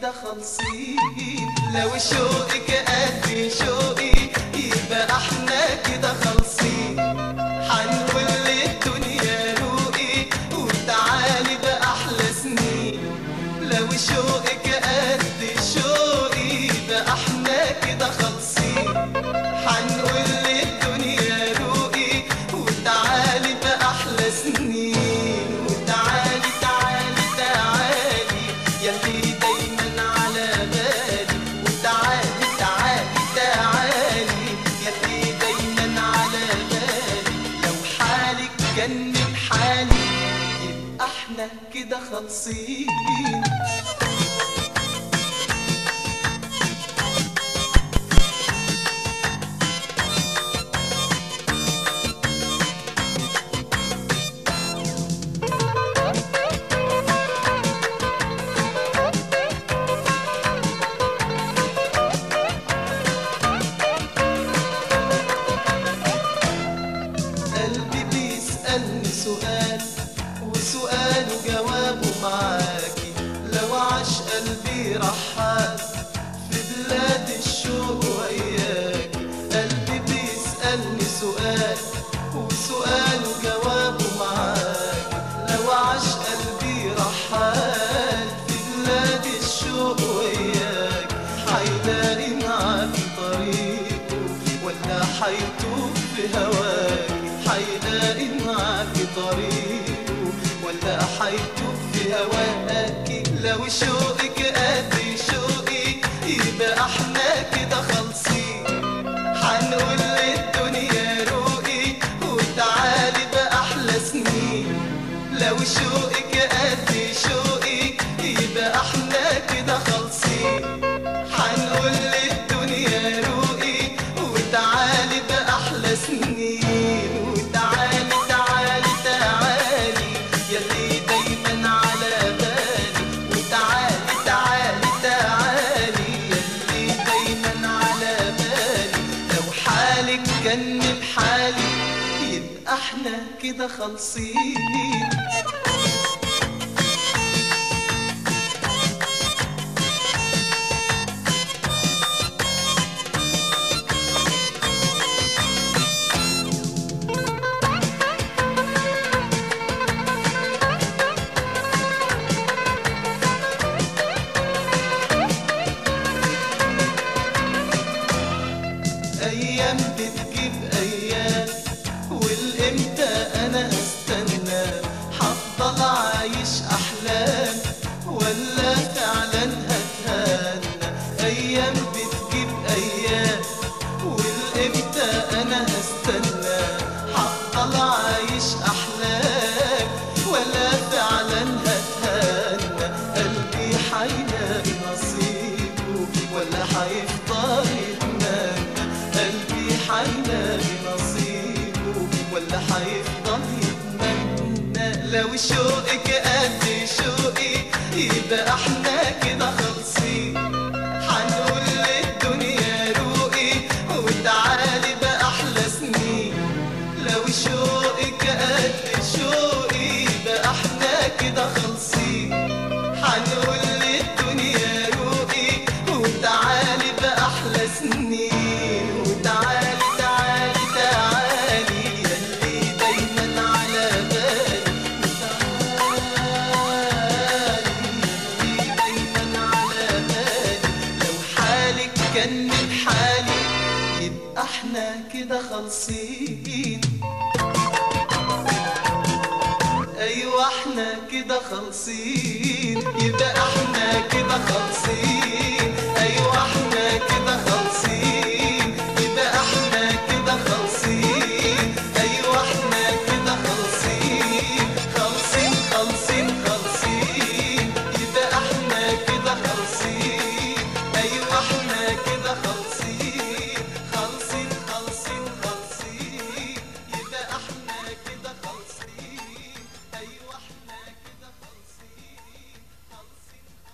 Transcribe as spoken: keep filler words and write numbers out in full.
كده خالصين. لو شوقك قد شوقي يبقى احنا كده خالصين. هنقول للدنيا روقي وتعالي بأحلى سنين. لو شوقك قد شوقي يبقى احنا كده خالصين. هنقول للدنيا روقي وتعالي بأحلى سنين. وتعالي تعالي تعالي يلي دايما على بالي. وتعالي تعالي تعالي يلي دايما على بالي. لو حالك جنن حالي يبقى احنا كده خالصين. قلبي بيسألني سؤال وسؤاله جوابه معاكي. لو عاش قلبي رحال في بلاد الشوق وياكي. قلبي بيسألني سؤال وسؤاله جوابه معاكي. لو عاش قلبي رحال في بلاد الشوق وياكي. هيلاقي معاكي طريقه ولا هيتوه في هواكي. هيلاقي معاكي طريقه ولا هيتوه في هواكي. لو شوقك قد شوقي يبقى احنا كده خالصين. هنقول للدنيا روقي وتعالي بأحلى سنين. لو شوقك قد شوقي يبقى احنا كده خالصين. هنقول للدنيا روقي وتعالي بأحلى سنين. وتعالي تعالي تعالي يلي دايما على بالي. وتعالي تعالي تعالي يلي دايما على بالي. لو حالك جنن حالي يبقى احنا كده خالصين. أيام بتجيب أيام والإمتى أنا هستنى. هفضل عايش أحلام ولا فعلا هتهنى. أيام بتجيب أيام والإمتى أنا هستنى. هفضل عايش أحلام ولا فعلا هتهنى. قلبي هيلاقي نصيبه ولا هيفضل يتمنى. قلبي هيلاقي نصيبه ولا هيفضل يتمنى. لو شوقك قد شوقي يبقى احنا كده خالصين. هنقول للدنيا روقي وتعالي بأحلى سنين. لو شوقك قد شوقي يبقى احنا كده خالصين. هنقول للدنيا روقي وتعالي بأحلى سنين. وتعالي تعالي تعالي يلي دايما على بالي. وتعالي يلي دايما على بالي. لو حالك جنن حالي يبقى احنا كده خالصين. ايوه احنا كده خالصين. يبقى احنا كده خالصين.